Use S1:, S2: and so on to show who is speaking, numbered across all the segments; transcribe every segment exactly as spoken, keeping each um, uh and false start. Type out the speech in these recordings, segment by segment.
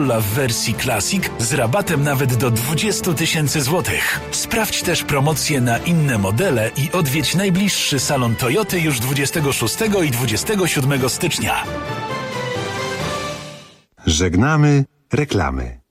S1: w wersji Classic z rabatem nawet do dwadzieścia tysięcy złotych. Sprawdź też promocje na inne modele i odwiedź najbliższy salon Toyoty już dwudziestego szóstego i dwudziestego siódmego stycznia.
S2: Żegnamy reklamy.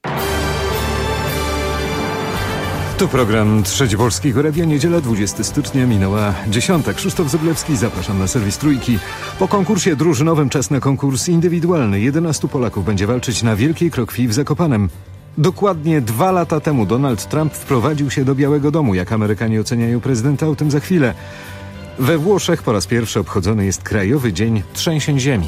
S3: Tu program Trzeci Polskiego Radia. Niedziela dwudziestego stycznia, minęła dziesiąta. Krzysztof Zyblewski, zapraszam na serwis Trójki. Po konkursie drużynowym czas na konkurs indywidualny. jedenastu Polaków będzie walczyć na Wielkiej Krokwi w Zakopanem. Dokładnie dwa lata temu Donald Trump wprowadził się do Białego Domu. Jak Amerykanie oceniają prezydenta, o tym za chwilę. We Włoszech po raz pierwszy obchodzony jest Krajowy Dzień Trzęsień Ziemi.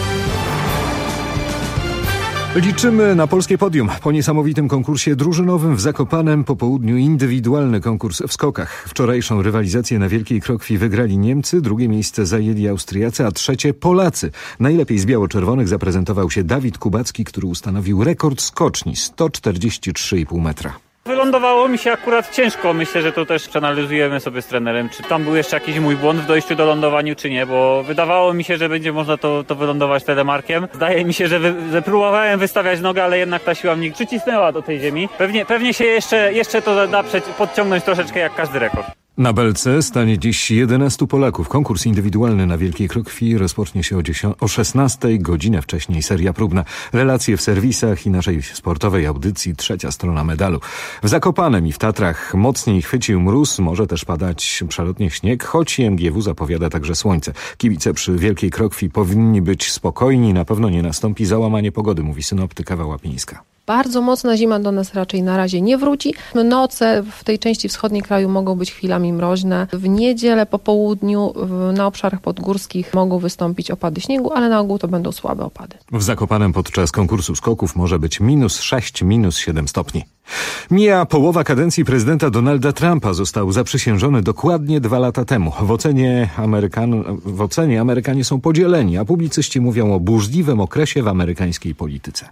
S3: Liczymy na polskie podium. Po niesamowitym konkursie drużynowym w Zakopanem po południu indywidualny konkurs w skokach. Wczorajszą rywalizację na Wielkiej Krokwi wygrali Niemcy, drugie miejsce zajęli Austriacy, a trzecie Polacy. Najlepiej z biało-czerwonych zaprezentował się Dawid Kubacki, który ustanowił rekord skoczni sto czterdzieści trzy i pół metra.
S4: Wylądowało mi się akurat ciężko. Myślę, że to też przeanalizujemy sobie z trenerem, czy tam był jeszcze jakiś mój błąd w dojściu do lądowaniu, czy nie, bo wydawało mi się, że będzie można to, to wylądować telemarkiem. Zdaje mi się, że, wy, że próbowałem wystawiać nogę, ale jednak ta siła mnie przycisnęła do tej ziemi. Pewnie, pewnie się jeszcze, jeszcze to da podciągnąć troszeczkę jak każdy rekord.
S3: Na belce stanie dziś jedenastu Polaków. Konkurs indywidualny na Wielkiej Krokwi rozpocznie się o, dziesią- o szesnastej, godzinę wcześniej seria próbna. Relacje w serwisach i naszej sportowej audycji, trzecia strona medalu. W Zakopanem i w Tatrach mocniej chwycił mróz, może też padać przelotnie śnieg, choć I M G W zapowiada także słońce. Kibice przy Wielkiej Krokwi powinni być spokojni, na pewno nie nastąpi załamanie pogody, mówi synoptyka Łapińska.
S5: Bardzo mocna zima do nas raczej na razie nie wróci. Noce w tej części wschodniej kraju mogą być chwilami mroźne. W niedzielę po południu na obszarach podgórskich mogą wystąpić opady śniegu, ale na ogół to będą słabe opady.
S3: W Zakopanem podczas konkursu skoków może być minus sześć, minus siedem stopni. Mija połowa kadencji prezydenta Donalda Trumpa. Został zaprzysiężony dokładnie dwa lata temu. W ocenie, Amerykan... w ocenie Amerykanie są podzieleni, a publicyści mówią o burzliwym okresie w amerykańskiej polityce.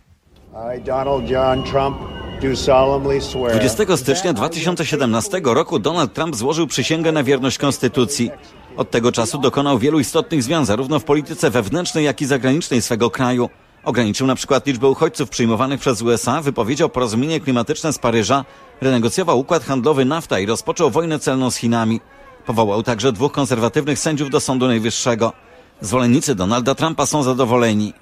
S6: dwudziestego stycznia dwa tysiące siedemnastego roku Donald Trump złożył przysięgę na wierność konstytucji. Od tego czasu dokonał wielu istotnych zmian zarówno w polityce wewnętrznej, jak i zagranicznej swego kraju. Ograniczył na przykład liczbę uchodźców przyjmowanych przez U S A, wypowiedział porozumienie klimatyczne z Paryża, renegocjował układ handlowy NAFTA i rozpoczął wojnę celną z Chinami. Powołał także dwóch konserwatywnych sędziów do Sądu Najwyższego. Zwolennicy Donalda Trumpa są zadowoleni.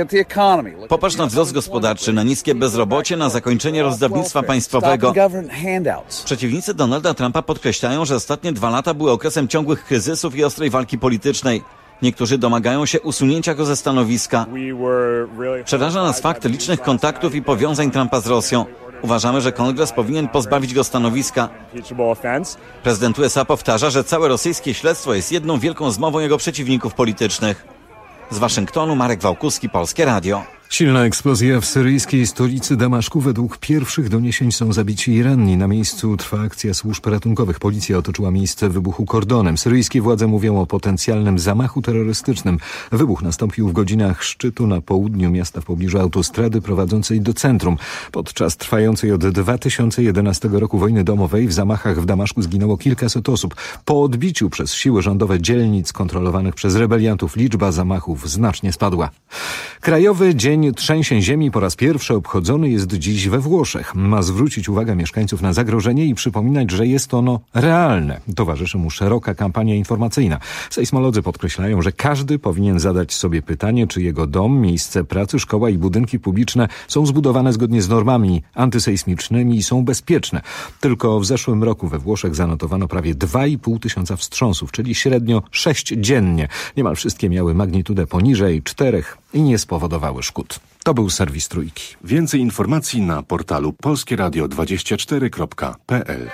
S6: Popatrz na wzrost gospodarczy, na niskie bezrobocie, na zakończenie rozdawnictwa państwowego. Przeciwnicy Donalda Trumpa podkreślają, że ostatnie dwa lata były okresem ciągłych kryzysów i ostrej walki politycznej. Niektórzy domagają się usunięcia go ze stanowiska. Przeraża nas fakt licznych kontaktów i powiązań Trumpa z Rosją. Uważamy, że Kongres powinien pozbawić go stanowiska. Prezydent U S A powtarza, że całe rosyjskie śledztwo jest jedną wielką zmową jego przeciwników politycznych. Z Waszyngtonu Marek Wałkuski, Polskie Radio.
S3: Silna eksplozja w syryjskiej stolicy Damaszku. Według pierwszych doniesień są zabici i ranni. Na miejscu trwa akcja służb ratunkowych. Policja otoczyła miejsce wybuchu kordonem. Syryjskie władze mówią o potencjalnym zamachu terrorystycznym. Wybuch nastąpił w godzinach szczytu na południu miasta w pobliżu autostrady prowadzącej do centrum. Podczas trwającej od dwa tysiące jedenastego roku wojny domowej w zamachach w Damaszku zginęło kilkaset osób. Po odbiciu przez siły rządowe dzielnic kontrolowanych przez rebeliantów liczba zamachów znacznie spadła. Krajowy Dzień Trzęsień Ziemi po raz pierwszy obchodzony jest dziś we Włoszech. Ma zwrócić uwagę mieszkańców na zagrożenie i przypominać, że jest ono realne. Towarzyszy mu szeroka kampania informacyjna. Sejsmolodzy podkreślają, że każdy powinien zadać sobie pytanie, czy jego dom, miejsce pracy, szkoła i budynki publiczne są zbudowane zgodnie z normami antysejsmicznymi i są bezpieczne. Tylko w zeszłym roku we Włoszech zanotowano prawie dwa i pół tysiąca wstrząsów, czyli średnio sześć dziennie. Niemal wszystkie miały magnitudę poniżej czterech i nie spowodowały szkód. To był serwis Trójki.
S2: Więcej informacji na portalu polskieradio dwadzieścia cztery kropka p l.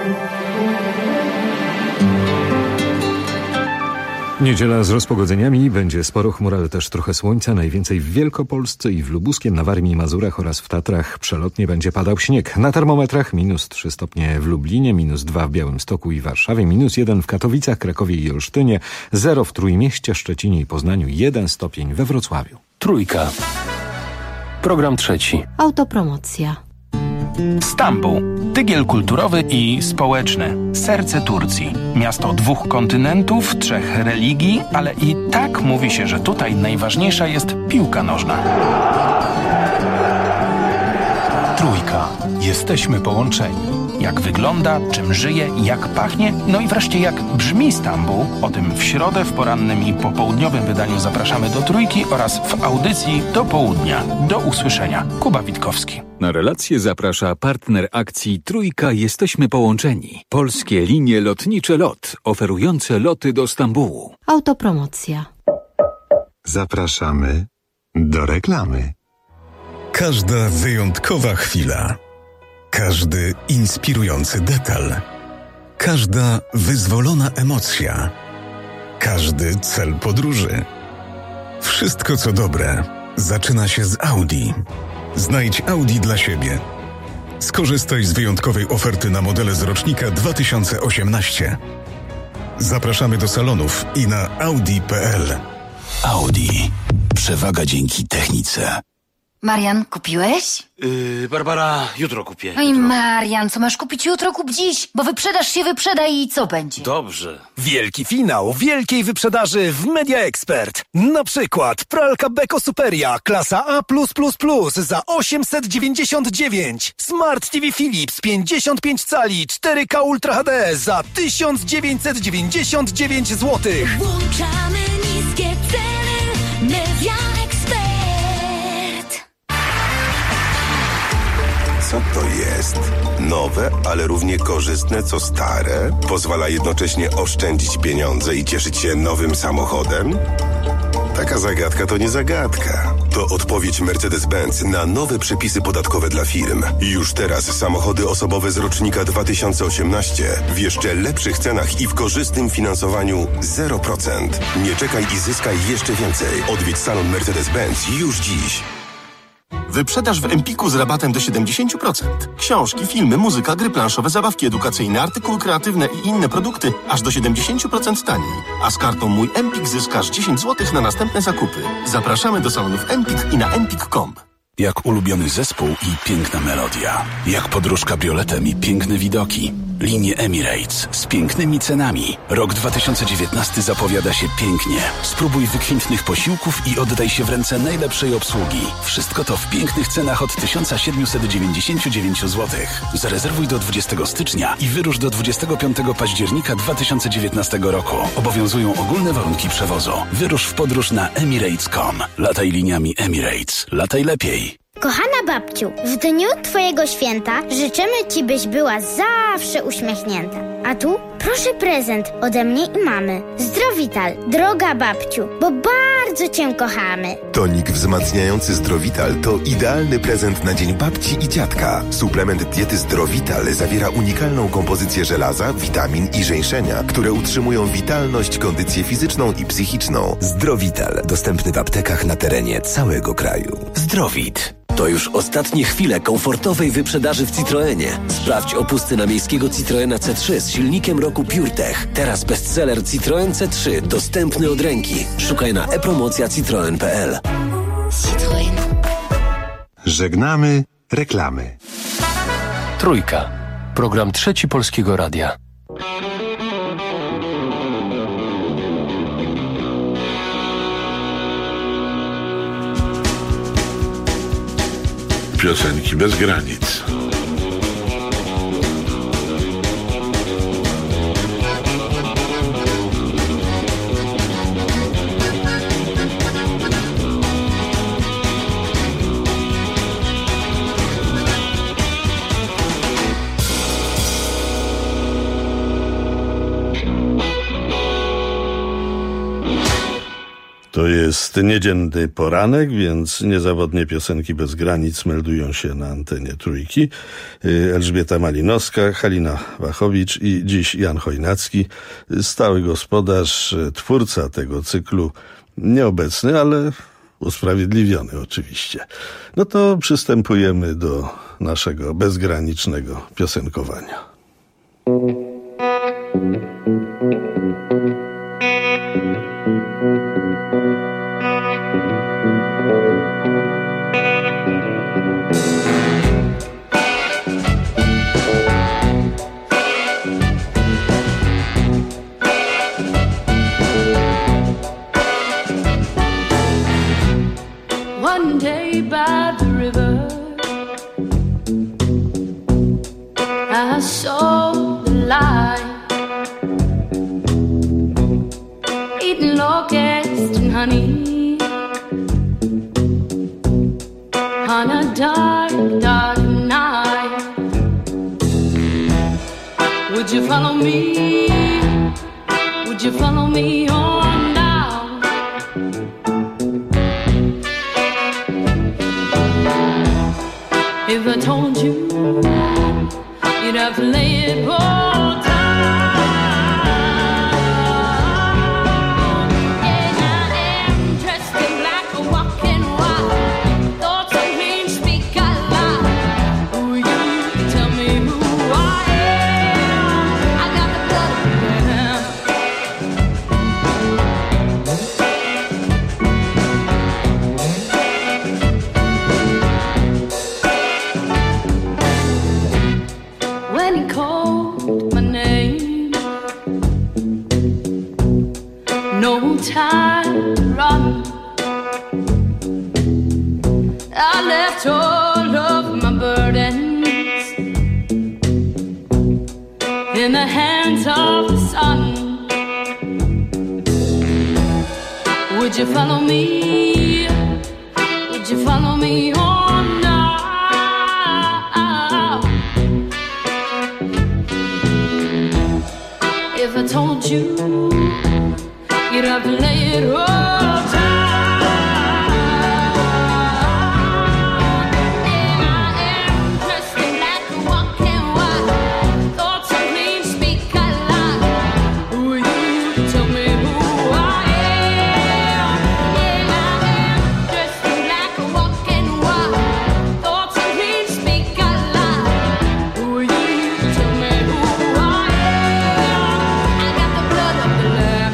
S3: Niedziela z rozpogodzeniami, będzie sporo chmur, ale też trochę słońca, najwięcej w Wielkopolsce i w Lubuskiem, na Warmii i Mazurach oraz w Tatrach. Przelotnie będzie padał śnieg. Na termometrach minus trzy stopnie w Lublinie, minus dwa w Białymstoku i Warszawie, minus jeden w Katowicach, Krakowie i Olsztynie, zero w Trójmieście, Szczecinie i Poznaniu, jeden stopień we Wrocławiu.
S7: Trójka. Program trzeci.
S8: Autopromocja.
S7: Stambuł. Tygiel kulturowy i społeczny. Serce Turcji. Miasto dwóch kontynentów, trzech religii, ale i tak mówi się, że tutaj najważniejsza jest piłka nożna. Trójka. Jesteśmy połączeni. Jak wygląda, czym żyje i jak pachnie, no i wreszcie jak brzmi Stambuł. O tym w środę w porannym i popołudniowym wydaniu zapraszamy do Trójki oraz w audycji do południa. Do usłyszenia. Kuba Witkowski.
S8: Na relację zaprasza partner akcji Trójka Jesteśmy Połączeni. Polskie linie lotnicze LOT, oferujące loty do Stambułu.
S9: Autopromocja.
S10: Zapraszamy do reklamy.
S11: Każda wyjątkowa chwila, każdy inspirujący detal, każda wyzwolona emocja, każdy cel podróży. Wszystko co dobre zaczyna się z Audi. Znajdź Audi dla siebie. Skorzystaj z wyjątkowej oferty na modele z rocznika dwa tysiące osiemnaście. Zapraszamy do salonów i na audi kropka p l.
S12: Audi. Przewaga dzięki technice.
S13: Marian, kupiłeś?
S14: Yy, Barbara, jutro kupię.
S13: No i Marian, co masz kupić jutro, kup dziś, bo wyprzedaż się wyprzeda i co będzie?
S14: Dobrze.
S15: Wielki finał wielkiej wyprzedaży w Media Expert. Na przykład pralka Beko Superia, klasa A plus plus plus za osiemset dziewięćdziesiąt dziewięć. Smart T V Philips pięćdziesiąt pięć cali cztery K Ultra H D za tysiąc dziewięćset dziewięćdziesiąt dziewięć złotych.
S16: Włączamy niskie ceny. Media Expert.
S17: Co to jest? Nowe, ale równie korzystne co stare? Pozwala jednocześnie oszczędzić pieniądze i cieszyć się nowym samochodem? Taka zagadka to nie zagadka. To odpowiedź Mercedes-Benz na nowe przepisy podatkowe dla firm. Już teraz samochody osobowe z rocznika dwa tysiące osiemnaście w jeszcze lepszych cenach i w korzystnym finansowaniu zero procent. Nie czekaj i zyskaj jeszcze więcej. Odwiedź salon Mercedes-Benz już dziś.
S18: Wyprzedaż w Empiku z rabatem do siedemdziesiąt procent. Książki, filmy, muzyka, gry planszowe, zabawki edukacyjne, artykuły kreatywne i inne produkty aż do siedemdziesiąt procent taniej. A z kartą Mój Empik zyskasz dziesięć złotych na następne zakupy. Zapraszamy do salonów Empik i na empik kropka com.
S12: Jak ulubiony zespół i piękna melodia. Jak podróż kabrioletem i piękne widoki. Linie Emirates z pięknymi cenami. Rok dwa tysiące dziewiętnasty zapowiada się pięknie. Spróbuj wykwintnych posiłków i oddaj się w ręce najlepszej obsługi. Wszystko to w pięknych cenach od tysiąc siedemset dziewięćdziesiąt dziewięć złotych. Zarezerwuj do dwudziestego stycznia i wyrusz do dwudziestego piątego października dwa tysiące dziewiętnastego roku. Obowiązują ogólne warunki przewozu. Wyrusz w podróż na emirates kropka com. Lataj liniami Emirates. Lataj lepiej.
S19: Kochana babciu, w dniu Twojego święta życzymy Ci, byś była zawsze uśmiechnięta. A tu proszę prezent ode mnie i mamy. Zdrowital, droga babciu, bo bardzo Cię kochamy.
S17: Tonik wzmacniający Zdrowital to idealny prezent na dzień babci i dziadka. Suplement diety Zdrowital zawiera unikalną kompozycję żelaza, witamin i żeńszenia, które utrzymują witalność, kondycję fizyczną i psychiczną.
S20: Zdrowital, dostępny w aptekach na terenie całego kraju. Zdrowit. To już ostatnie chwile komfortowej wyprzedaży w Citroenie. Sprawdź opusty na miejskiego Citroena C trzy z silnikiem roku PureTech. Teraz bestseller Citroen C trzy, dostępny od ręki. Szukaj na e-promocja citroen kropka p l.
S10: Citroen. Żegnamy reklamy.
S21: Trójka. Program Trzeci Polskiego Radia.
S22: Piosenki bez granic.
S23: To jest niedzielny poranek, więc niezawodnie piosenki bez granic meldują się na antenie Trójki. Elżbieta Malinowska, Halina Wachowicz i dziś Jan Chojnacki, stały gospodarz, twórca tego cyklu, nieobecny, ale usprawiedliwiony oczywiście. No to przystępujemy do naszego bezgranicznego piosenkowania.
S16: One day by the river, dark, dark night. Would you follow me? Would you follow me on down? If I told you, you'd have to lay it all down. Time to run. I left all of my burdens in the hands of the sun. Would you follow me? Would you follow me on now? If I told you, you'd have to lay it all down. Yeah, I am dressed in black and walking white. Thoughts of me speak a lot. Who are you to tell me who I am? Yeah, I am dressed in black and walking white. Thoughts of me speak a lot. Who are you to tell me who I am? I got the blood of the lamb.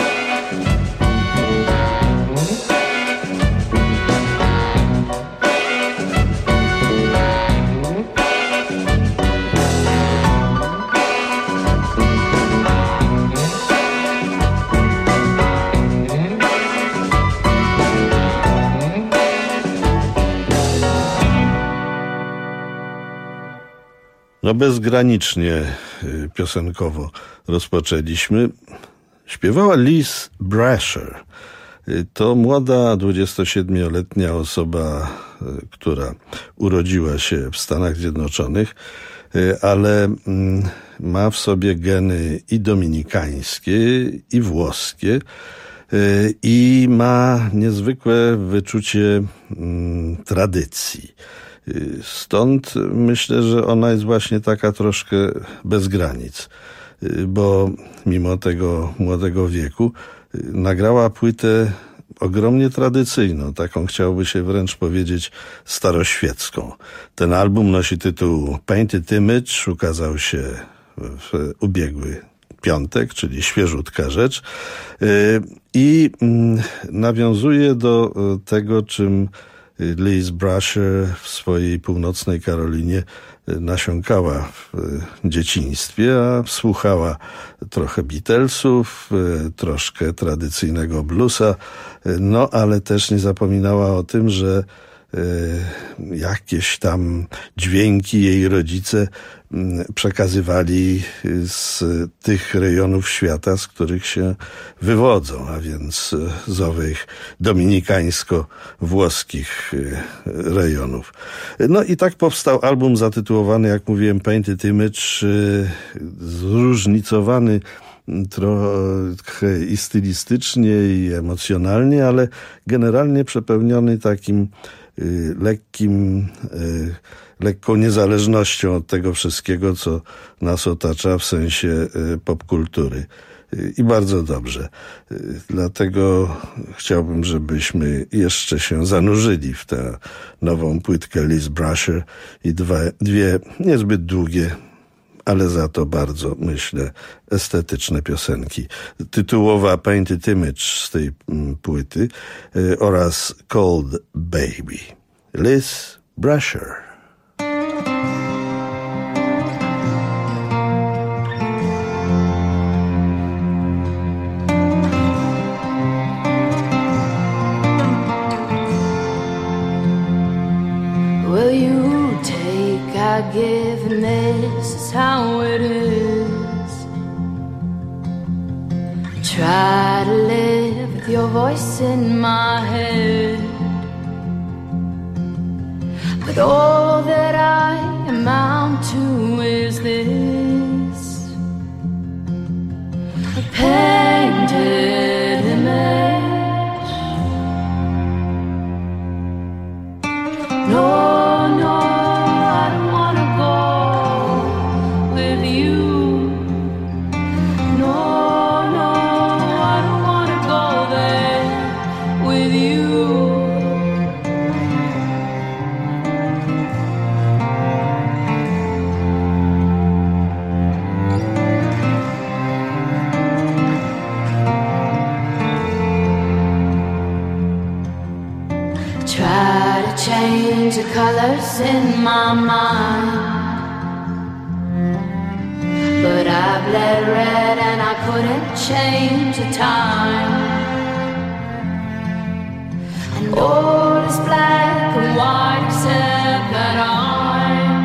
S23: No bezgranicznie piosenkowo rozpoczęliśmy. Śpiewała Liz Brasher. To młoda, dwudziestosiedmioletnia osoba, która urodziła się w Stanach Zjednoczonych, ale ma w sobie geny i dominikańskie, i włoskie, i ma niezwykłe wyczucie tradycji. Stąd myślę, że ona jest właśnie taka troszkę bez granic, bo mimo tego młodego wieku nagrała płytę ogromnie tradycyjną, taką chciałoby się wręcz powiedzieć staroświecką. Ten album nosi tytuł Painted Image, ukazał się w ubiegły piątek, czyli świeżutka rzecz, i nawiązuje do tego, czym Liz Brasher w swojej północnej Karolinie nasiąkała w dzieciństwie, a słuchała trochę Beatlesów, troszkę tradycyjnego bluesa, no ale też nie zapominała o tym, że jakieś tam dźwięki jej rodzice przekazywali z tych rejonów świata, z których się wywodzą, a więc z owych dominikańsko-włoskich rejonów. No i tak powstał album zatytułowany, jak mówiłem, Painted Image, zróżnicowany trochę i stylistycznie, i emocjonalnie, ale generalnie przepełniony takim lekkim, lekką niezależnością od tego wszystkiego, co nas otacza w sensie popkultury. I bardzo dobrze. Dlatego chciałbym, żebyśmy jeszcze się zanurzyli w tę nową płytkę Liz Brasher i dwa, dwie niezbyt długie, ale za to bardzo, myślę, estetyczne piosenki. Tytułowa Painted Image z tej płyty oraz Cold Baby. Liz Brasher.
S16: Will you take, I give, and this is how it is. Try to live with your voice in my head, but But all that I amount to is this, a painted image. No, no, I don't wanna go with you. No, no, I don't wanna go there with you. Try to change the colors in my mind, but I bled red and I couldn't change the time. And all is black and white except that I'm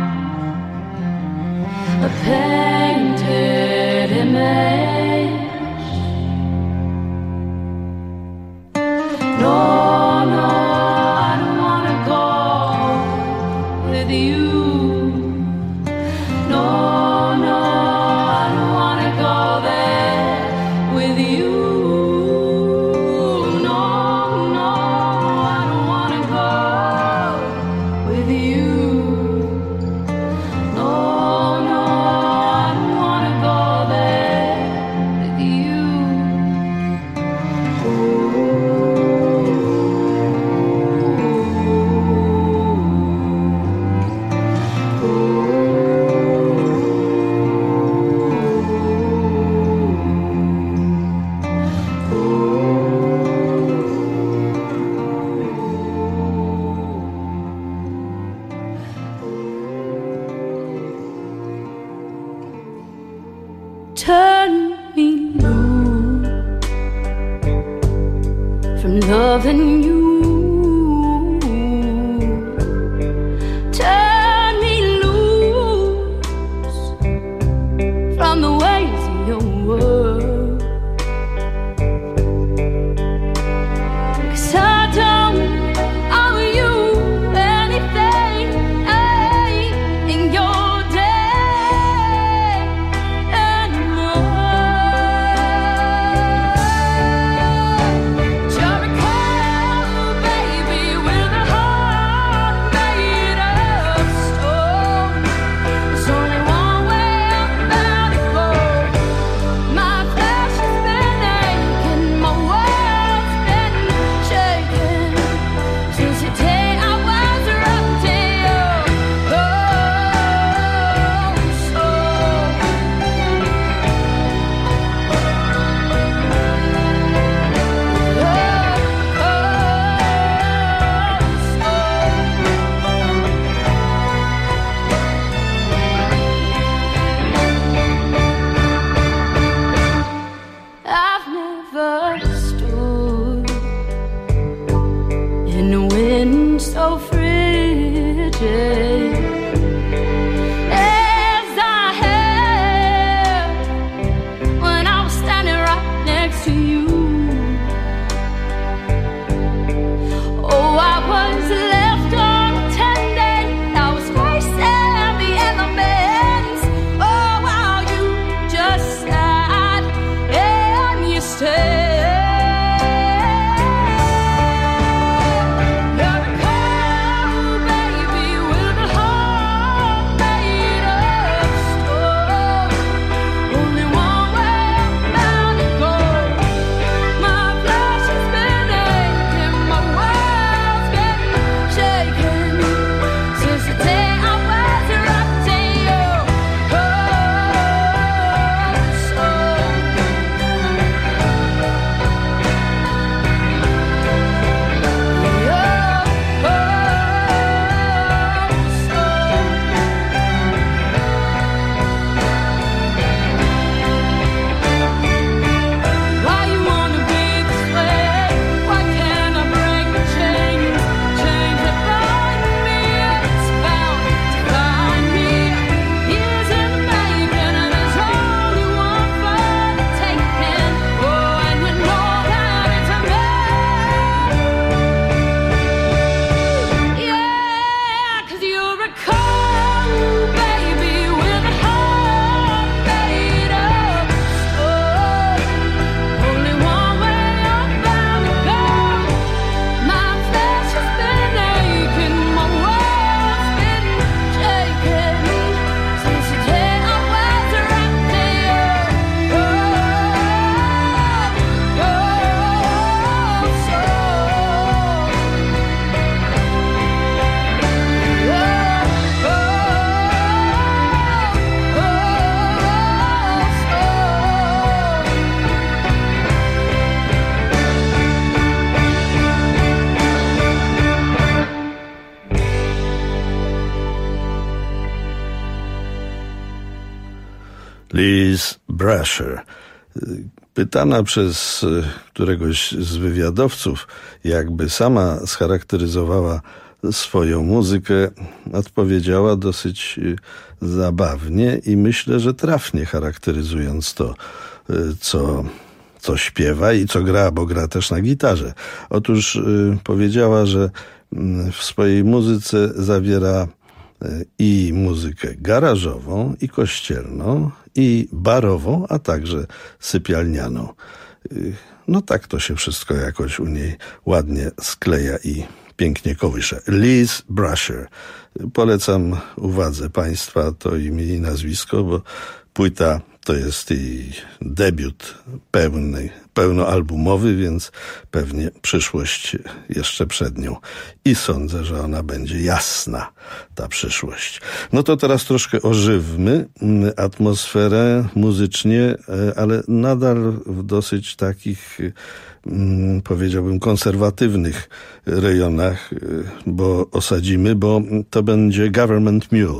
S16: a painted image. No, no, I don't wanna go with you. No, no, I don't wanna go there with you. No, no, I don't wanna go with you. No, no, I don't wanna go there with you. Turn me loose from loving you. Turn me loose from the ways of your world. 'Cause I don't owe you anything in your day anymore. You're a
S23: Liz Brasher. Pytana przez któregoś z wywiadowców, jakby sama scharakteryzowała swoją muzykę, odpowiedziała dosyć zabawnie i myślę, że trafnie charakteryzując to, co, co śpiewa i co gra, bo gra też na gitarze. Otóż powiedziała, że w swojej muzyce zawiera i muzykę garażową, i kościelną, i barową, a także sypialnianą. No tak to się wszystko jakoś u niej ładnie skleja i pięknie kołysze. Liz Brasher. Polecam uwadze Państwa to imię i nazwisko, bo płyta to jest jej debiut pełny, pełnoalbumowy, więc pewnie przyszłość jeszcze przed nią. I sądzę, że ona będzie jasna, ta przyszłość. No to teraz troszkę ożywmy atmosferę muzycznie, ale nadal w dosyć takich, powiedziałbym, konserwatywnych rejonach, bo osadzimy, bo to będzie Government Mule.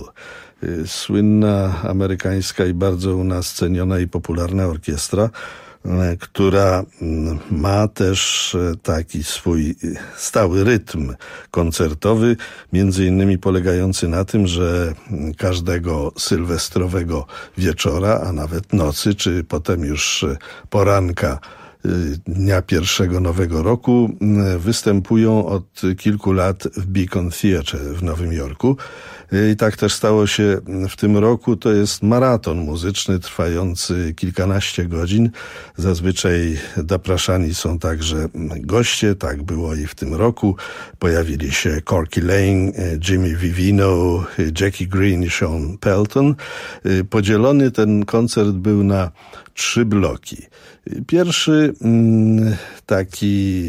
S23: Słynna amerykańska i bardzo u nas ceniona i popularna orkiestra, która ma też taki swój stały rytm koncertowy, między innymi polegający na tym, że każdego sylwestrowego wieczora, a nawet nocy, czy potem już poranka dnia pierwszego Nowego Roku występują od kilku lat w Beacon Theatre w Nowym Jorku. I tak też stało się w tym roku. To jest maraton muzyczny trwający kilkanaście godzin. Zazwyczaj zapraszani są także goście. Tak było i w tym roku. Pojawili się Corky Lane, Jimmy Vivino, Jackie Green i Sean Pelton. Podzielony ten koncert był na trzy bloki. Pierwszy taki,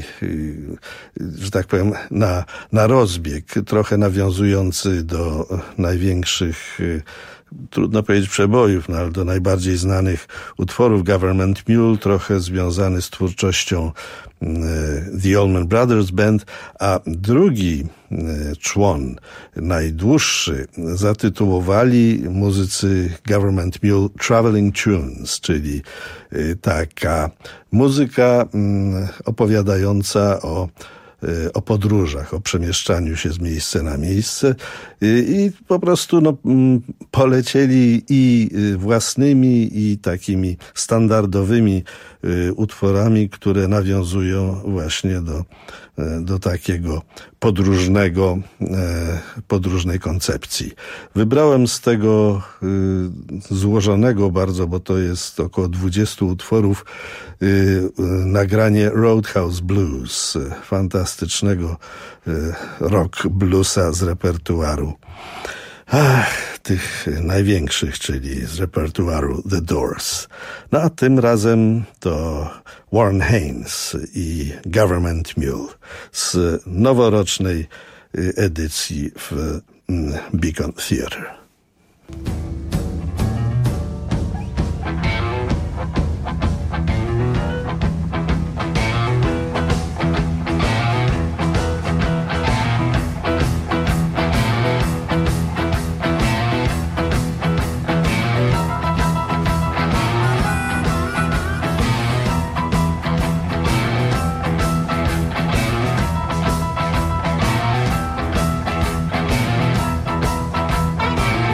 S23: że tak powiem, na, na rozbieg, trochę nawiązujący do największych, trudno powiedzieć przebojów, no ale do najbardziej znanych utworów Government Mule, trochę związany z twórczością The Allman Brothers Band, a drugi człon, najdłuższy, zatytułowali muzycy Government Mule Traveling Tunes, czyli taka muzyka opowiadająca o o podróżach, o przemieszczaniu się z miejsca na miejsce i, i po prostu no, polecieli i własnymi, i takimi standardowymi utworami, które nawiązują właśnie do, do takiego podróżnego, podróżnej koncepcji. Wybrałem z tego złożonego bardzo, bo to jest około dwudziestu utworów, nagranie Roadhouse Blues, fantastycznego rock bluesa z repertuaru Ach, tych największych, czyli z repertuaru The Doors. No a tym razem to Warren Haynes i Government Mule z noworocznej edycji w Beacon Theatre.
S16: Thank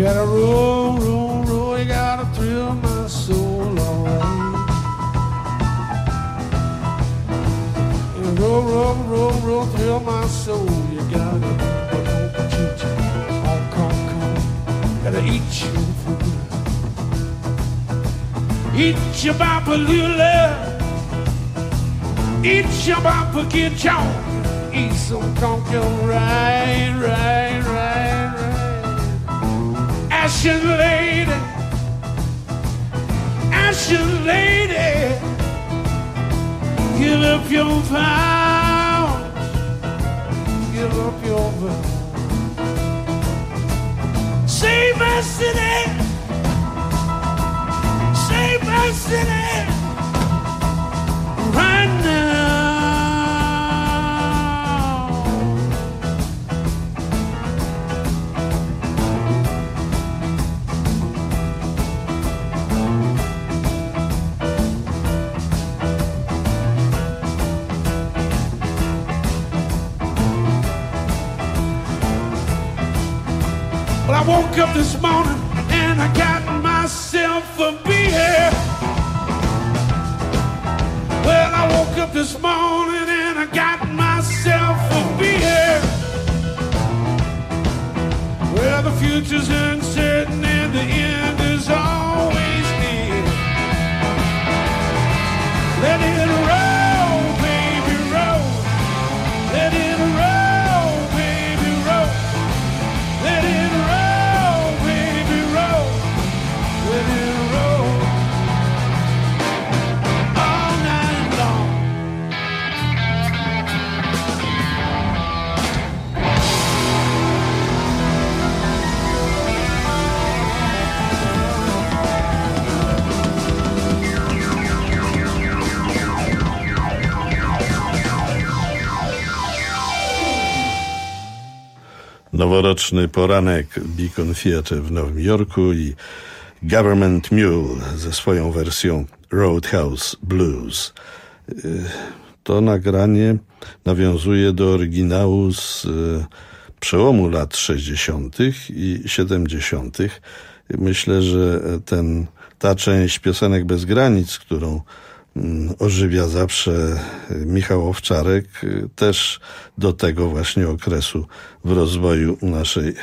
S1: gotta roll, roll, roll, you gotta thrill my soul, alright. You roll, roll, roll, roll, thrill my soul, you gotta come, come, come, gotta eat your food. Eat your bapalula, eat your bapa, get your, eat some conch, right, right, right, right. Ashen lady, ashen lady, give up your vows, give up your vows. Save my city, save my city, right now. Well, I woke up this morning and I got myself a beer. Well, I woke up this morning and I got myself a beer. Well, the future's uncertain and the end is always near. Let it roll, baby, roll. Let it roll, baby, roll. Let it roll, baby, roll. Let it roll all night long.
S23: Noworoczny poranek Beacon Theatre w Nowym Jorku i Government Mule ze swoją wersją Roadhouse Blues. To nagranie nawiązuje do oryginału z przełomu lat sześćdziesiątych i siedemdziesiątych. Myślę, że ten, ta część Piosenek bez granic, którą ożywia zawsze Michał Owczarek, też do tego właśnie okresu w rozwoju naszej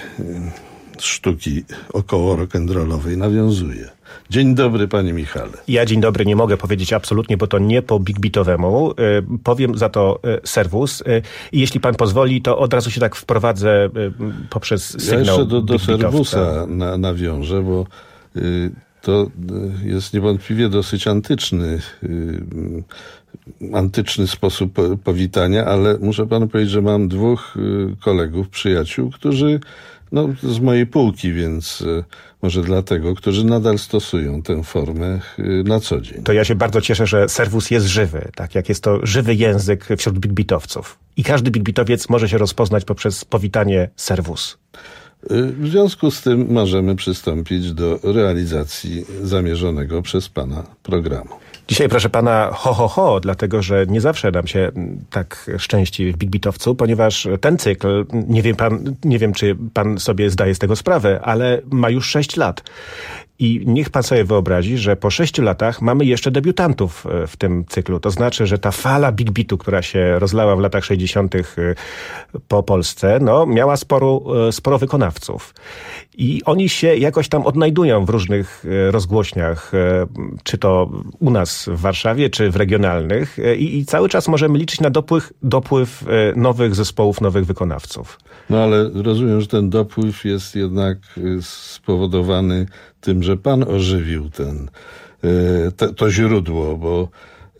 S23: sztuki około rock'n'rollowej nawiązuje. Dzień dobry, panie Michale.
S9: Ja dzień dobry nie mogę powiedzieć absolutnie, bo to nie po big beatowemu. Yy, powiem za to yy, serwus. Yy, I jeśli pan pozwoli, to od razu się tak wprowadzę yy, poprzez sygnał. Ja
S23: jeszcze do, do serwusa na, nawiążę, bo yy, to jest niewątpliwie dosyć antyczny, yy, antyczny sposób powitania, ale muszę panu powiedzieć, że mam dwóch yy, kolegów, przyjaciół, którzy no, z mojej półki, więc y, może dlatego, którzy nadal stosują tę formę y, na co dzień.
S9: To ja się bardzo cieszę, że serwus jest żywy, tak jak jest to żywy język wśród big beatowców. I każdy big beatowiec może się rozpoznać poprzez powitanie serwus.
S23: Y, w związku z tym możemy przystąpić do realizacji zamierzonego przez pana programu.
S9: Dzisiaj, proszę pana, ho, ho, ho, dlatego, że nie zawsze nam się tak szczęści w Big Beatowcu, ponieważ ten cykl, nie wiem, pan, nie wiem, czy pan sobie zdaje z tego sprawę, ale ma już sześć lat. I niech pan sobie wyobrazi, że po sześciu latach mamy jeszcze debiutantów w tym cyklu. To znaczy, że ta fala Big Beatu, która się rozlała w latach sześćdziesiątych po Polsce, no, miała sporo, sporo wykonawców. I oni się jakoś tam odnajdują w różnych rozgłośniach, czy to u nas w Warszawie, czy w regionalnych. I, i cały czas możemy liczyć na dopływ, dopływ nowych zespołów, nowych wykonawców.
S23: No ale rozumiem, że ten dopływ jest jednak spowodowany tym, że pan ożywił ten, to, to źródło, bo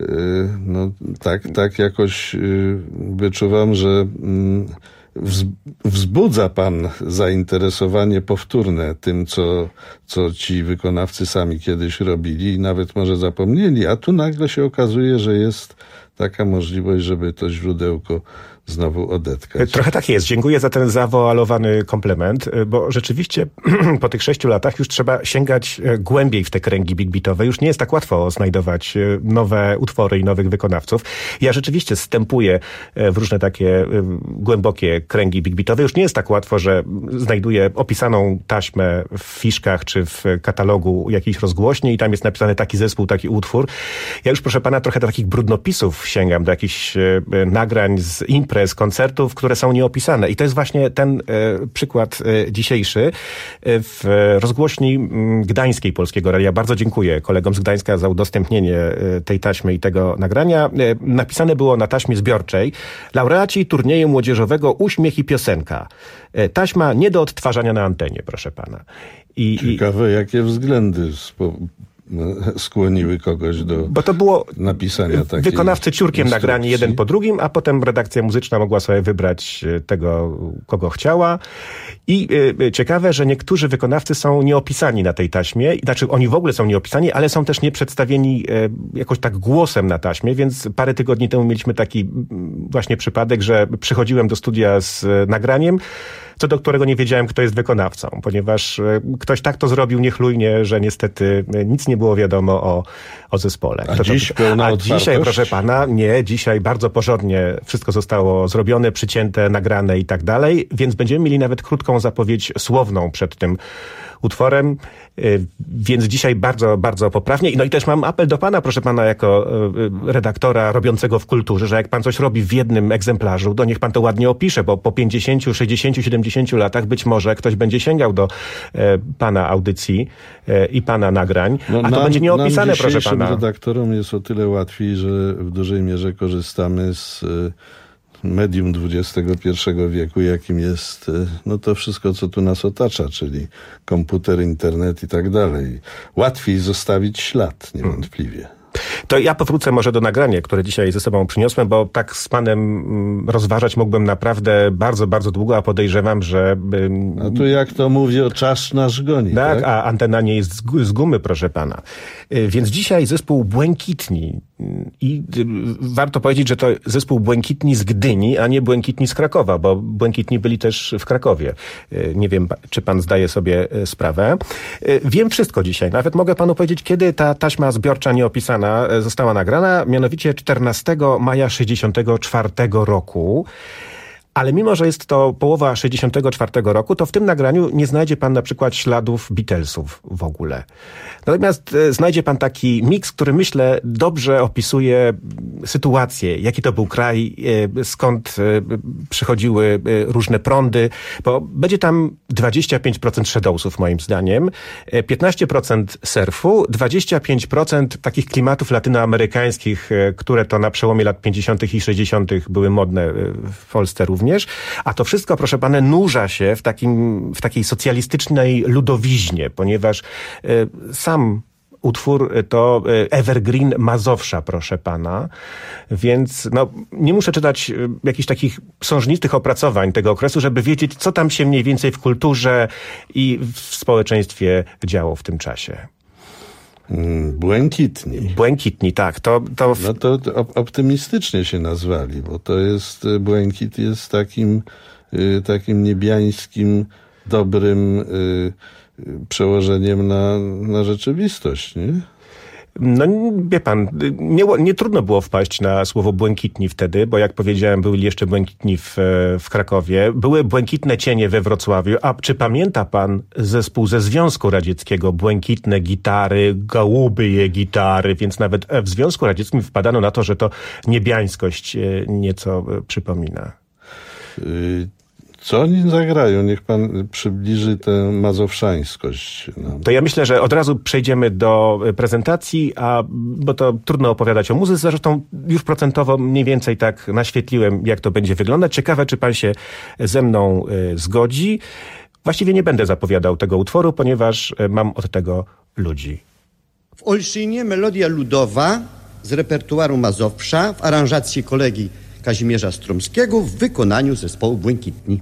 S23: no, tak, tak jakoś wyczuwam, że wzbudza pan zainteresowanie powtórne tym, co, co ci wykonawcy sami kiedyś robili i nawet może zapomnieli, a tu nagle się okazuje, że jest taka możliwość, żeby to źródełko znowu odetkać.
S9: Trochę tak jest. Dziękuję za ten zawoalowany komplement, bo rzeczywiście po tych sześciu latach już trzeba sięgać głębiej w te kręgi big beatowe. Już nie jest tak łatwo znajdować nowe utwory i nowych wykonawców. Ja rzeczywiście wstępuję w różne takie głębokie kręgi big beatowe. Już nie jest tak łatwo, że znajduję opisaną taśmę w fiszkach czy w katalogu jakiejś rozgłośni i tam jest napisany taki zespół, taki utwór. Ja już, proszę pana, trochę do takich brudnopisów sięgam, do jakichś nagrań z imprez, z koncertów, które są nieopisane. I to jest właśnie ten e, przykład e, dzisiejszy. E, w rozgłośni m, gdańskiej Polskiego Radia, bardzo dziękuję kolegom z Gdańska za udostępnienie e, tej taśmy i tego nagrania. E, napisane było na taśmie zbiorczej: laureaci turnieju młodzieżowego Uśmiech i piosenka. E, taśma nie do odtwarzania na antenie, proszę pana. I,
S23: Ciekawe, i... jakie względy spo... skłoniły kogoś do
S9: Bo to było
S23: napisania takiej
S9: wykonawcy ciurkiem
S23: instrukcji.
S9: nagrani jeden po drugim, a potem redakcja muzyczna mogła sobie wybrać tego, kogo chciała. I y, ciekawe, że niektórzy wykonawcy są nieopisani na tej taśmie, znaczy oni w ogóle są nieopisani, ale są też nie przedstawieni y, jakoś tak głosem na taśmie, więc parę tygodni temu mieliśmy taki y, właśnie przypadek, że przychodziłem do studia z y, nagraniem, co do którego nie wiedziałem, kto jest wykonawcą, ponieważ y, ktoś tak to zrobił niechlujnie, że niestety y, nic nie było wiadomo o, o zespole.
S23: A
S9: Kto
S23: dziś
S9: to...
S23: pełna
S9: A
S23: otwartość?
S9: dzisiaj, proszę pana, nie, dzisiaj bardzo porządnie wszystko zostało zrobione, przycięte, nagrane i tak dalej, więc będziemy mieli nawet krótką zapowiedź słowną przed tym utworem, więc dzisiaj bardzo, bardzo poprawnie. No i też mam apel do pana, proszę pana, jako redaktora robiącego w kulturze, że jak pan coś robi w jednym egzemplarzu, to niech pan to ładnie opisze, bo po pięćdziesięciu, sześćdziesięciu, siedemdziesięciu latach być może ktoś będzie sięgał do pana audycji i pana nagrań,
S23: no,
S9: a to
S23: nam,
S9: będzie nieopisane, proszę
S23: nam
S9: pana.
S23: redaktorom jest o tyle łatwiej, że w dużej mierze korzystamy z medium dwudziestego pierwszego wieku, jakim jest no to wszystko, co tu nas otacza, czyli komputer, internet i tak dalej. Łatwiej zostawić ślad, niewątpliwie.
S9: To ja powrócę może do nagrania, które dzisiaj ze sobą przyniosłem, bo tak z panem rozważać mógłbym naprawdę bardzo, bardzo długo, a podejrzewam, że...
S23: A tu jak to mówię, czas nasz goni.
S9: Tak,
S23: tak?
S9: A antena nie jest z gumy, proszę pana. Więc dzisiaj zespół Błękitni. I warto powiedzieć, że to zespół Błękitni z Gdyni, a nie Błękitni z Krakowa, bo Błękitni byli też w Krakowie. Nie wiem, czy pan zdaje sobie sprawę. Wiem wszystko dzisiaj. Nawet mogę panu powiedzieć, kiedy ta taśma zbiorcza nieopisana została nagrana, mianowicie czternastego maja sześćdziesiątego czwartego roku. Ale mimo, że jest to połowa sześćdziesiątego czwartego roku, to w tym nagraniu nie znajdzie pan na przykład śladów Beatlesów w ogóle. Natomiast e, znajdzie pan taki miks, który myślę dobrze opisuje sytuację, jaki to był kraj, e, skąd e, przychodziły e, różne prądy, bo będzie tam dwadzieścia pięć procent shadowsów moim zdaniem, e, piętnaście procent surfu, dwadzieścia pięć procent takich klimatów latynoamerykańskich, e, które to na przełomie lat pięćdziesiątych i sześćdziesiątych były modne e, w Polsce również. A to wszystko, proszę pana, nurza się w, takim, w takiej socjalistycznej ludowiźnie, ponieważ y, sam utwór to evergreen Mazowsza, proszę pana. Więc no, nie muszę czytać y, jakichś takich sążnistych opracowań tego okresu, żeby wiedzieć, co tam się mniej więcej w kulturze i w społeczeństwie działo w tym czasie.
S23: Błękitni.
S9: Błękitni, tak. To, to...
S23: No to, to optymistycznie się nazwali, bo to jest, błękit jest takim, y, takim niebiańskim, dobrym y, przełożeniem na, na rzeczywistość, nie?
S9: No wie pan, nie, nie trudno było wpaść na słowo błękitni wtedy, bo jak powiedziałem, byli jeszcze błękitni w, w Krakowie. Były błękitne cienie we Wrocławiu. A czy pamięta pan zespół ze Związku Radzieckiego? Błękitne gitary, gałubie gitary, więc nawet w Związku Radzieckim wpadano na to, że to niebiańskość nieco przypomina.
S23: Y- Co oni zagrają? Niech pan przybliży tę mazowszańskość nam.
S9: To ja myślę, że od razu przejdziemy do prezentacji, a, bo to trudno opowiadać o muzyce. Zresztą już procentowo mniej więcej tak naświetliłem, jak to będzie wyglądać. Ciekawe, czy pan się ze mną y, zgodzi. Właściwie nie będę zapowiadał tego utworu, ponieważ y, mam od tego ludzi.
S4: W Olszynie melodia ludowa z repertuaru Mazowsza w aranżacji kolegi Kazimierza Stromskiego w wykonaniu zespołu Błękitni.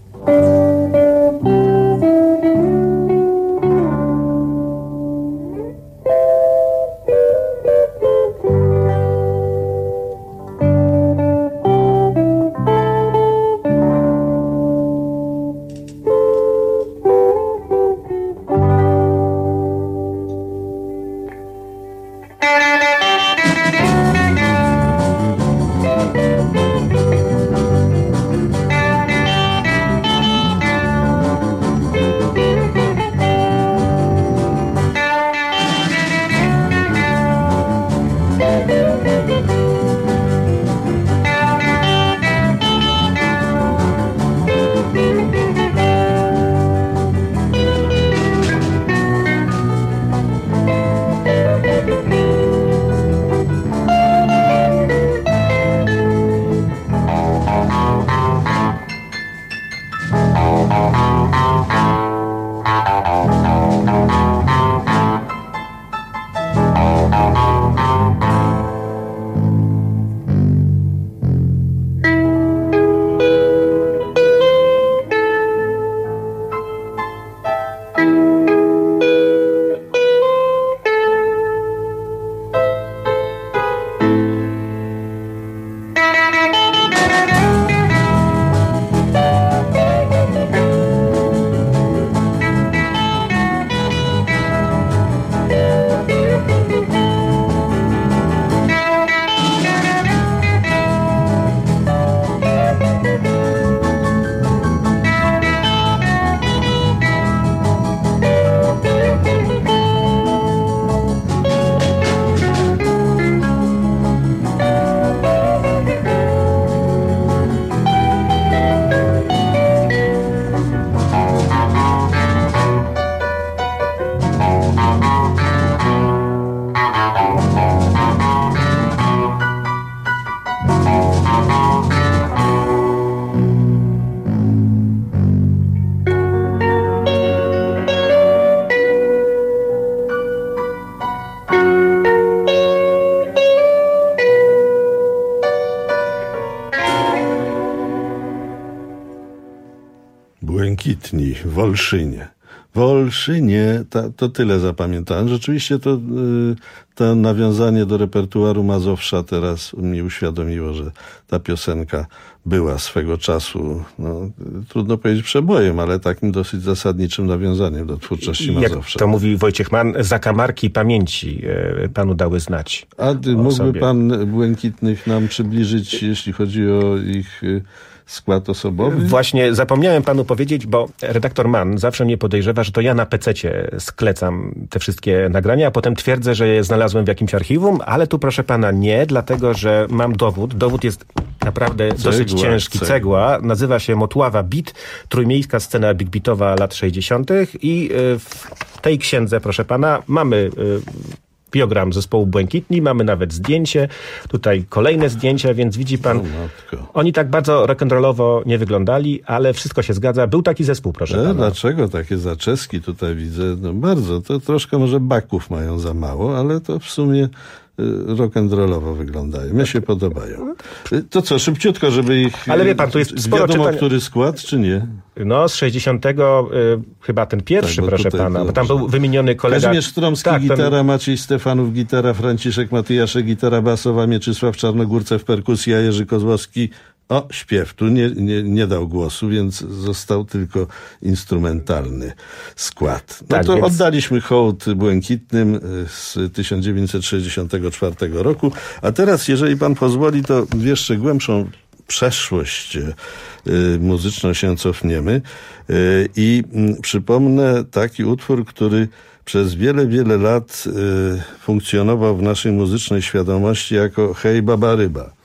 S23: Błękitni w Olszynie. W Olszynie, ta, to tyle zapamiętałem. Rzeczywiście to, y, to nawiązanie do repertuaru Mazowsza teraz mi uświadomiło, że ta piosenka była swego czasu, no, trudno powiedzieć przebojem, ale takim dosyć zasadniczym nawiązaniem do twórczości Mazowsza.
S9: Jak to mówi Wojciech Mann, zakamarki pamięci e, panu dały znać.
S23: A mógłby sobie. Pan Błękitnych nam przybliżyć, jeśli chodzi o ich y, skład osobowy?
S9: Właśnie zapomniałem panu powiedzieć, bo redaktor Mann zawsze mnie podejrzewa, że to ja na pececie sklecam te wszystkie nagrania, a potem twierdzę, że je znalazłem w jakimś archiwum, ale tu proszę pana nie, dlatego że mam dowód. Dowód jest naprawdę cegła, dosyć ciężki. Cegła. cegła. Nazywa się Motława Beat, trójmiejska scena big beatowa lat sześćdziesiątych i w tej księdze, proszę pana, mamy biogram zespołu Błękitni, mamy nawet zdjęcie, tutaj kolejne zdjęcia, więc widzi pan, oni tak bardzo rock'n'rollowo nie wyglądali, ale wszystko się zgadza. Był taki zespół, proszę
S23: e,
S9: pana.
S23: Dlaczego takie zaczeski tutaj widzę? No bardzo, to troszkę może baków mają za mało, ale to w sumie rock'n'rollowo wyglądają. Mnie się podobają. To co, szybciutko, żeby ich...
S9: Ale wie pan, tu jest sporo
S23: wiadomo,
S9: czytania.
S23: Który skład, czy nie?
S9: No, z sześćdziesiątego y, chyba ten pierwszy, tak, proszę pana, bo tam był wymieniony kolega...
S23: Kazimierz Stromski, tak, gitara, ten... Maciej Stefanów, gitara, Franciszek Matyjaszek, gitara basowa, Mieczysław Czarnogórce w perkusji, a Jerzy Kozłowski... O, śpiew. Tu nie, nie, nie dał głosu, więc został tylko instrumentalny skład. No tak, to więc... oddaliśmy hołd Błękitnym z tysiąc dziewięćset sześćdziesiątego czwartego roku. A teraz, jeżeli pan pozwoli, to w jeszcze głębszą przeszłość y, muzyczną się cofniemy y, i y, przypomnę taki utwór, który przez wiele, wiele lat y, funkcjonował w naszej muzycznej świadomości jako Hej Baba Ryba.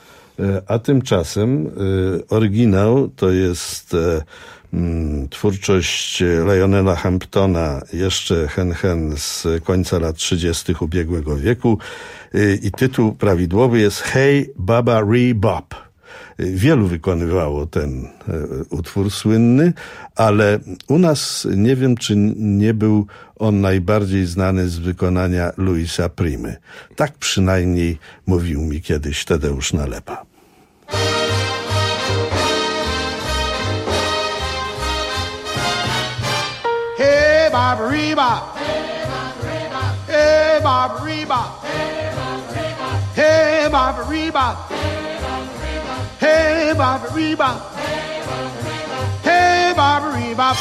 S23: A tymczasem y, oryginał to jest y, y, twórczość Lionela Hamptona, jeszcze hen hen z końca lat trzydziestych ubiegłego wieku y, i tytuł prawidłowy jest Hey Baba Rebop. Y, wielu wykonywało ten y, utwór słynny, ale u nas nie wiem, czy nie był on najbardziej znany z wykonania Louisa Primy. Tak przynajmniej mówił mi kiedyś Tadeusz Nalepa.
S1: Hey, Baba Reba. Hey, Baba Reba. Hey, Baba Reba. Hey, Baba Reba. Hey, Baba Reba.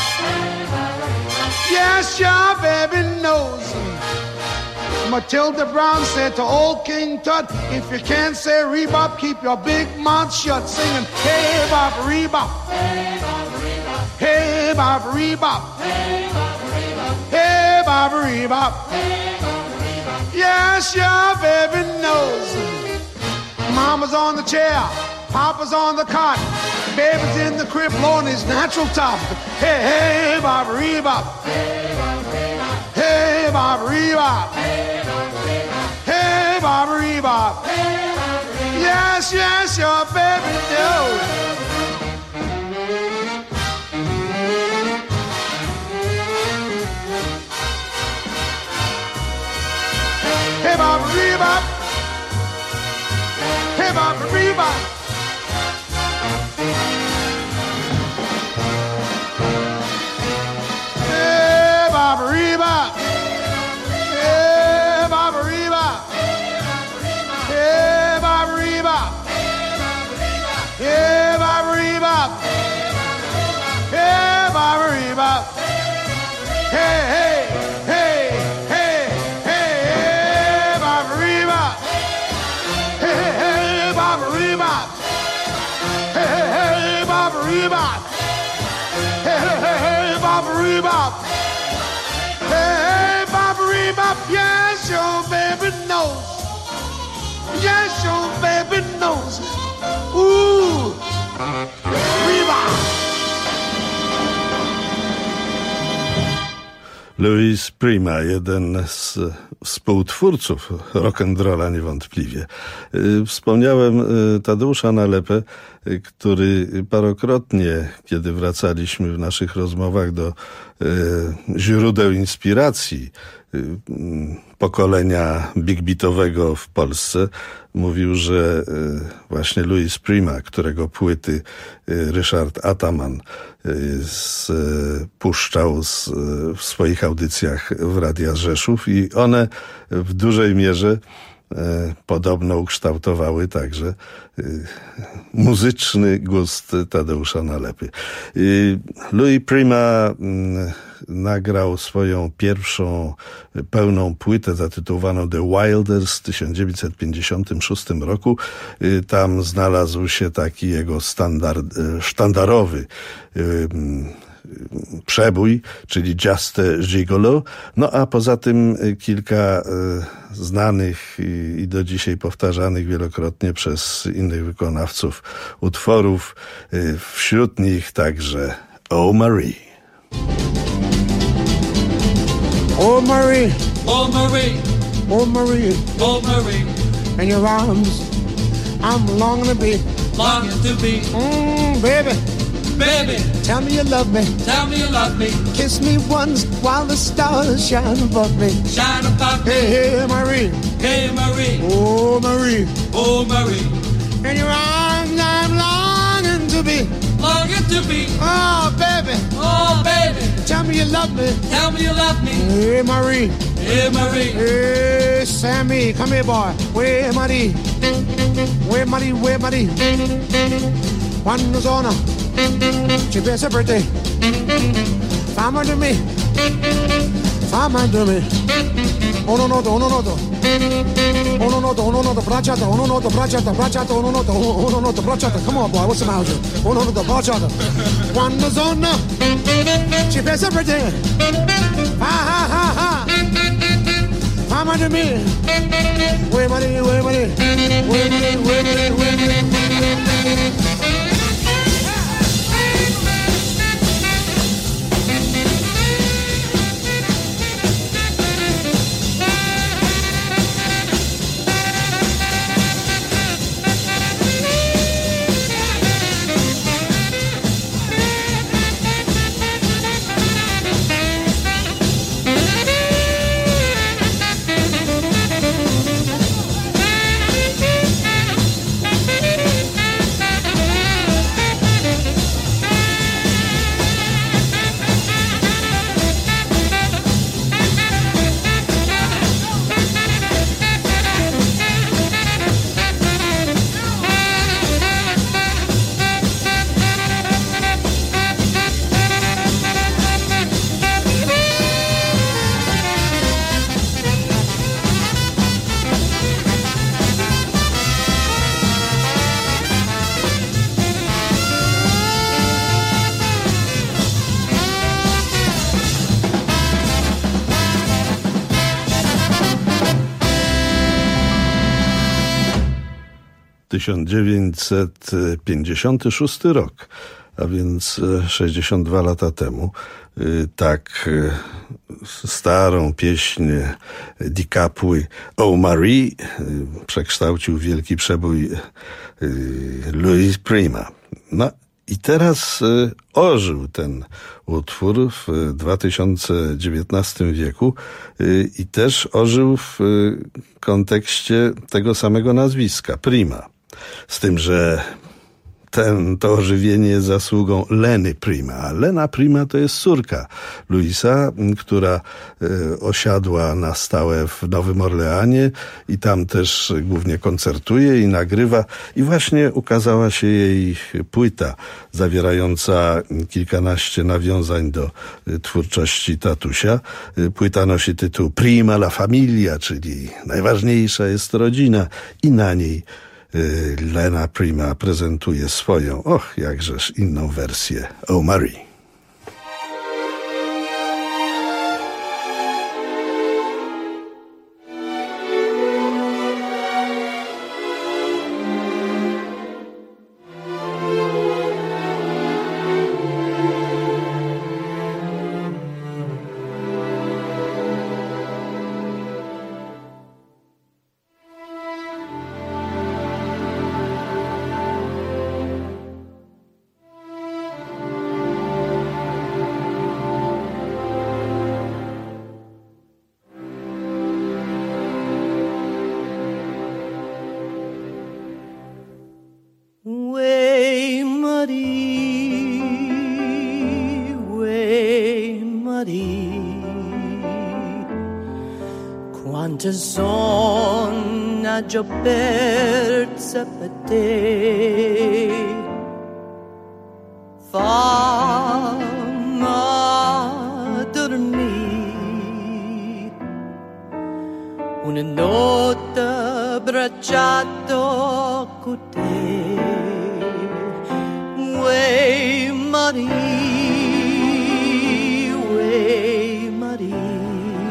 S1: Yes, your baby knows. Matilda Brown said to old King Tut, if you can't say rebop, keep your big mouth shut, singing, hey, Baba Rebop. Hey, Baba Rebop. Hey, Baba Rebop. Yes, your baby knows. Mama's on the chair, Papa's on the cot, baby's in the crib blowing his natural top. Hey, hey, Baba Rebop. Hey, Baba Rebop. Hey, Baba Rebop. Yes, yes, your baby knows. Hey, Baba Rebop. Hey, Baba Rebop. Hey, Baba Rebop. Hey, Baba Rebop. Hey, Baba Rebop. Hey, Baba Rebop. Hey, Baba Rebop. Hey, hey, hey, hey, hey, Baba Rebop. Hey, hey, Baba Rebop. Hey, hey, Baba Rebop. Hey, hey, Baba Rebop. Hey, Baba Rebop. Yes, your baby knows. Yes, your baby knows. Ooh, Rebop.
S23: Louis Prima, jeden z współtwórców rock'n'rolla niewątpliwie. Wspomniałem Tadeusza Nalepę, który parokrotnie, kiedy wracaliśmy w naszych rozmowach do źródeł inspiracji pokolenia big beatowego w Polsce. Mówił, że właśnie Louis Prima, którego płyty Ryszard Ataman puszczał z, w swoich audycjach w Radia Rzeszów i one w dużej mierze podobno ukształtowały także muzyczny gust Tadeusza Nalepy. Louis Prima nagrał swoją pierwszą pełną płytę zatytułowaną The Wilders w tysiąc dziewięćset pięćdziesiątym szóstym roku. Tam znalazł się taki jego standard, sztandarowy przebój, czyli Just a Gigolo. No a poza tym kilka znanych i do dzisiaj powtarzanych wielokrotnie przez innych wykonawców utworów. Wśród nich także Oh Marie.
S1: Oh Marie,
S16: Oh Marie,
S1: oh Marie,
S16: oh Marie,
S1: in your arms I'm longing to be,
S16: longing to be,
S1: mm, baby,
S16: baby,
S1: tell me you love me,
S16: tell me you love me,
S1: kiss me once while the stars shine above me,
S16: shine above me,
S1: hey, hey Marie,
S16: hey Marie,
S1: oh Marie,
S16: oh Marie,
S1: in your arms I'm longing to be,
S16: longing to be,
S1: oh baby,
S16: oh baby,
S1: tell me you love me,
S16: tell me you love me,
S1: hey Marie,
S16: hey Marie,
S1: hey Sammy, come here boy, where Marie, where Marie, where Marie, quando sono, ci pensa per te, fammi da me, fammi da me, uno noto, uno noto, uno noto, uno noto, bracciata, uno noto, bracciata, bracciata, uno noto, uno noto, bracciata, come on boy, what's the matter, uno noto, bracciata, quando sono, ci pensa per te, ha ha ha ha, fammi da me, where Marie, where Marie, where Marie, where Marie, where Marie.
S23: tysiąc dziewięćset pięćdziesiąty szósty rok, a więc sześćdziesiąt dwa lata temu, tak starą pieśń Di Capui Oh Marie przekształcił wielki przebój Louis Prima. No i teraz ożył ten utwór w dwa tysiące dziewiętnastym wieku i też ożył w kontekście tego samego nazwiska, Prima. Z tym, że ten, to ożywienie jest zasługą Leny Prima. A Lena Prima to jest córka Louisa, która e, osiadła na stałe w Nowym Orleanie i tam też głównie koncertuje i nagrywa. I właśnie ukazała się jej płyta zawierająca kilkanaście nawiązań do e, twórczości tatusia. E, płyta nosi tytuł Prima la Familia, czyli najważniejsza jest rodzina, i na niej Lena Prima prezentuje swoją, och, jakżeż inną wersję Oh Marie.
S5: Marie, way Marie, quante sono già perse per te, fammi dormire una notte abbracciato con te. Way Marie, way Marie,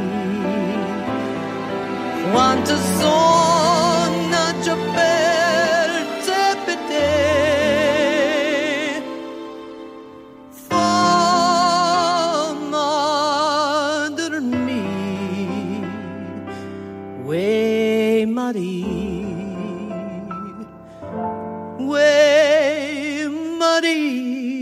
S5: quante sono già perse per te, fammi dormire. Way Marie, way Marie.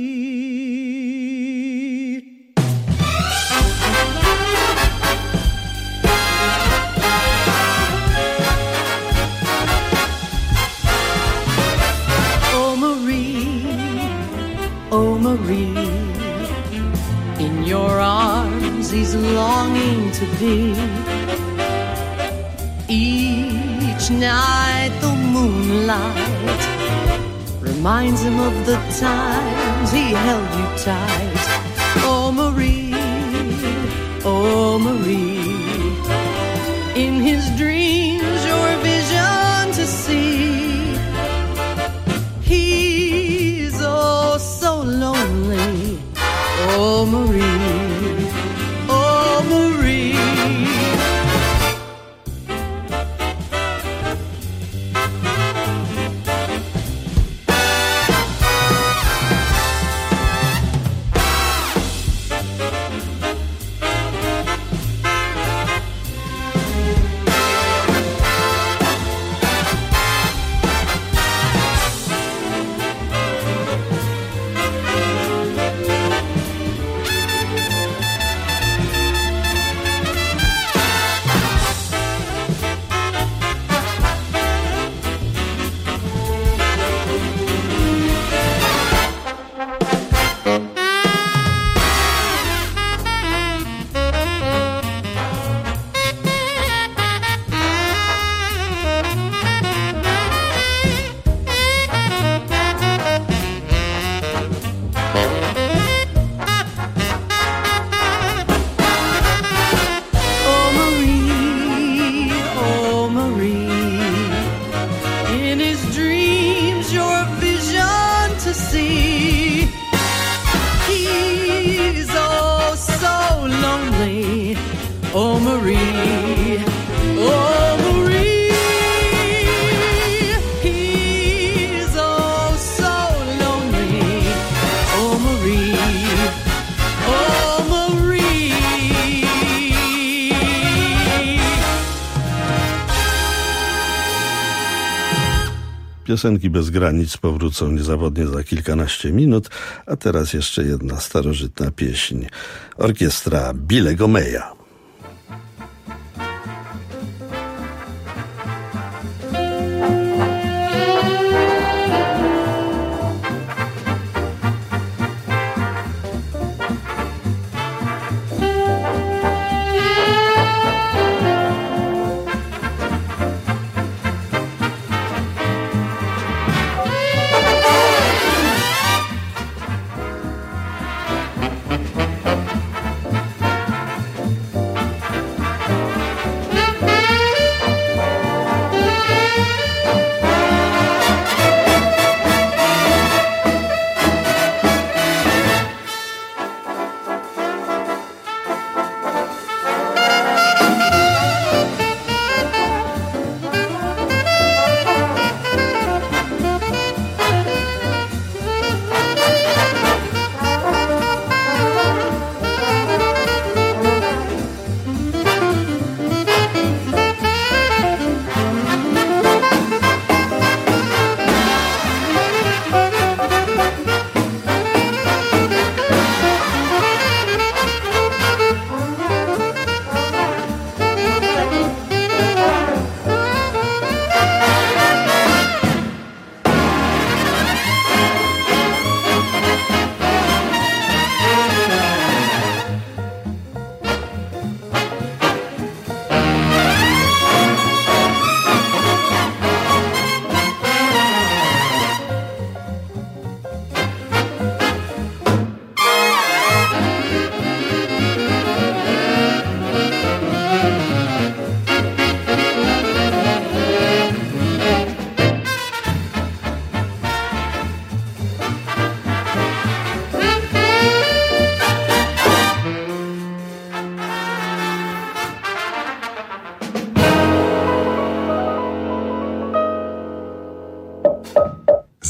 S5: Oh Marie, oh Marie, in your arms he's longing to be. Each night the moonlight reminds him of the times he held you tight. Oh Marie, oh Marie, in his dreams your vision to see. He's oh so lonely. Oh Marie, oh Marie. Oh Marie, oh Marie, he's oh so lonely. Oh Marie, oh Marie.
S23: Piosenki bez granic powrócą niezawodnie za kilkanaście minut, a teraz jeszcze jedna starożytna pieśń. Orkiestra Billego Maya.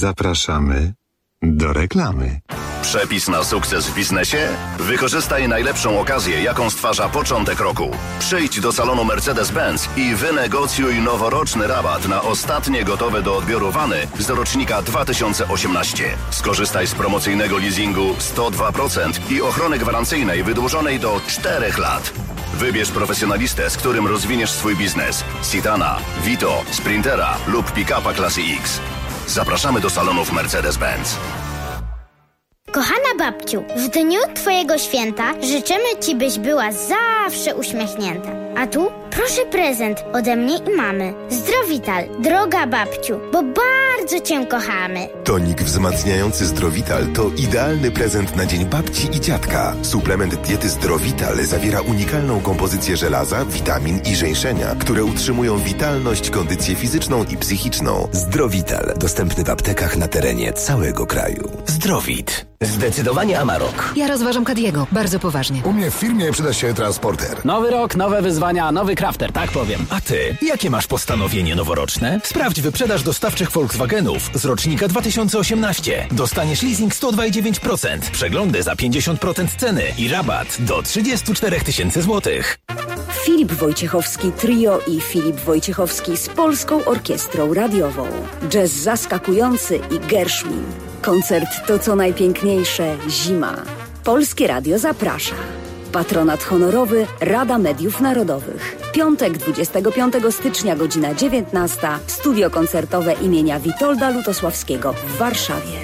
S10: Zapraszamy do reklamy.
S2: Przepis na sukces w biznesie? Wykorzystaj najlepszą okazję, jaką stwarza początek roku. Przyjdź do salonu Mercedes-Benz i wynegocjuj noworoczny rabat na ostatnie gotowe do odbioru wany z rocznika dwa tysiące osiemnaście. Skorzystaj z promocyjnego leasingu sto dwa procent i ochrony gwarancyjnej wydłużonej do czterech lat. Wybierz profesjonalistę, z którym rozwiniesz swój biznes. Citana, Vito, Sprintera lub pick-upa klasy X. Zapraszamy do salonów Mercedes-Benz.
S19: Kochana babciu, w dniu twojego święta życzymy ci, byś była zawsze uśmiechnięta. A tu proszę prezent ode mnie i mamy. Zdrowital, droga babciu, bo bardzo cię kochamy.
S6: Tonik wzmacniający Zdrowital to idealny prezent na dzień babci i dziadka. Suplement diety Zdrowital zawiera unikalną kompozycję żelaza, witamin i żeńszenia, które utrzymują witalność, kondycję fizyczną i psychiczną.
S20: Zdrowital. Dostępny w aptekach na terenie całego kraju. Zdrowit. Zdecydowanie Amarok.
S22: Ja rozważam Cadiego, bardzo poważnie.
S24: U mnie w firmie przyda się transporter.
S25: Nowy rok, nowe wyzwania, nowy crafter, tak powiem.
S15: A ty, jakie masz postanowienie noworoczne? Sprawdź wyprzedaż dostawczych Volkswagenów z rocznika dwa tysiące osiemnaście. Dostaniesz leasing sto dwa i dziewięć procent, przeglądy za pięćdziesiąt procent ceny i rabat do trzydzieści cztery tysiące złotych.
S26: Filip Wojciechowski Trio i Filip Wojciechowski z Polską Orkiestrą Radiową. Jazz zaskakujący i Gershwin. Koncert to co najpiękniejsze zima. Polskie Radio zaprasza. Patronat honorowy Rada Mediów Narodowych. Piątek dwudziestego piątego stycznia, godzina dziewiętnasta. Studio koncertowe imienia Witolda Lutosławskiego w Warszawie.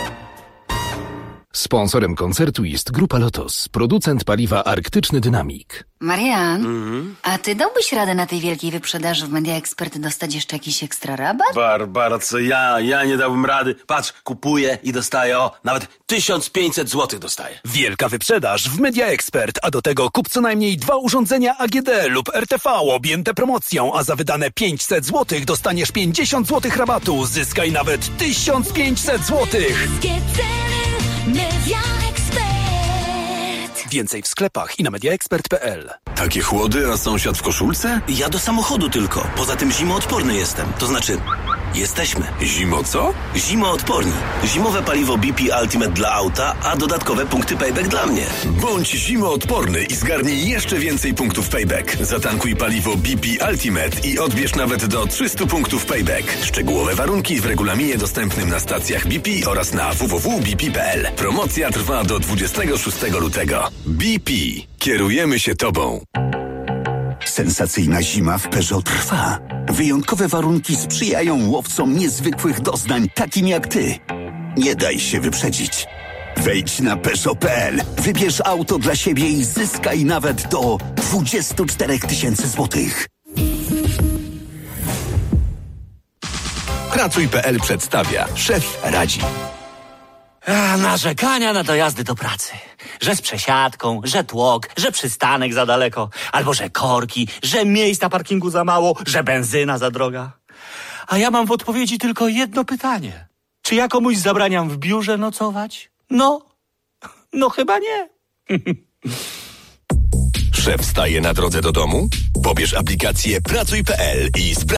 S21: Sponsorem koncertu jest Grupa Lotos, producent paliwa Arktyczny Dynamik.
S13: Marian,
S14: Mhm.
S13: a ty dałbyś radę na tej wielkiej wyprzedaży w Media Expert dostać jeszcze jakiś ekstra rabat?
S14: Barbara, co ja? Ja nie dałbym rady. Patrz, kupuję i dostaję, o, nawet tysiąc pięćset złotych dostaję.
S15: Wielka wyprzedaż w Media Expert, a do tego kup co najmniej dwa urządzenia A G D lub R T V objęte promocją, a za wydane pięćset złotych dostaniesz pięćdziesiąt złotych rabatu. Zyskaj nawet tysiąc pięćset złotych.
S16: Media Expert.
S15: Więcej w sklepach i na mediaexpert kropka p l.
S12: Takie chłody, a sąsiad w koszulce?
S14: Ja do samochodu tylko. Poza tym zimoodporny jestem. To znaczy, jesteśmy.
S12: Zimo co?
S14: Zimoodporni. Zimowe paliwo B P Ultimate dla auta, a dodatkowe punkty payback dla mnie.
S12: Bądź zimoodporny i zgarnij jeszcze więcej punktów payback. Zatankuj paliwo B P Ultimate i odbierz nawet do trzysta punktów payback. Szczegółowe warunki w regulaminie dostępnym na stacjach B P oraz na w w w kropka b p kropka p l. Promocja trwa do dwudziestego szóstego lutego. B P. Kierujemy się tobą.
S27: Sensacyjna zima w Peugeot trwa. Wyjątkowe warunki sprzyjają łowcom niezwykłych doznań, takim jak ty. Nie daj się wyprzedzić. Wejdź na Peugeot kropka p l, wybierz auto dla siebie i zyskaj nawet do dwadzieścia cztery tysiące złotych.
S12: Pracuj kropka p l przedstawia. Szef radzi.
S28: A, narzekania na dojazdy do pracy. Że z przesiadką, że tłok, że przystanek za daleko, albo że korki, że miejsc na parkingu za mało, że benzyna za droga. A ja mam w odpowiedzi tylko jedno pytanie. Czy ja komuś zabraniam w biurze nocować? No, no chyba nie.
S12: Szef staje na drodze do domu? Pobierz aplikację Pracuj kropka p l i sprawdź.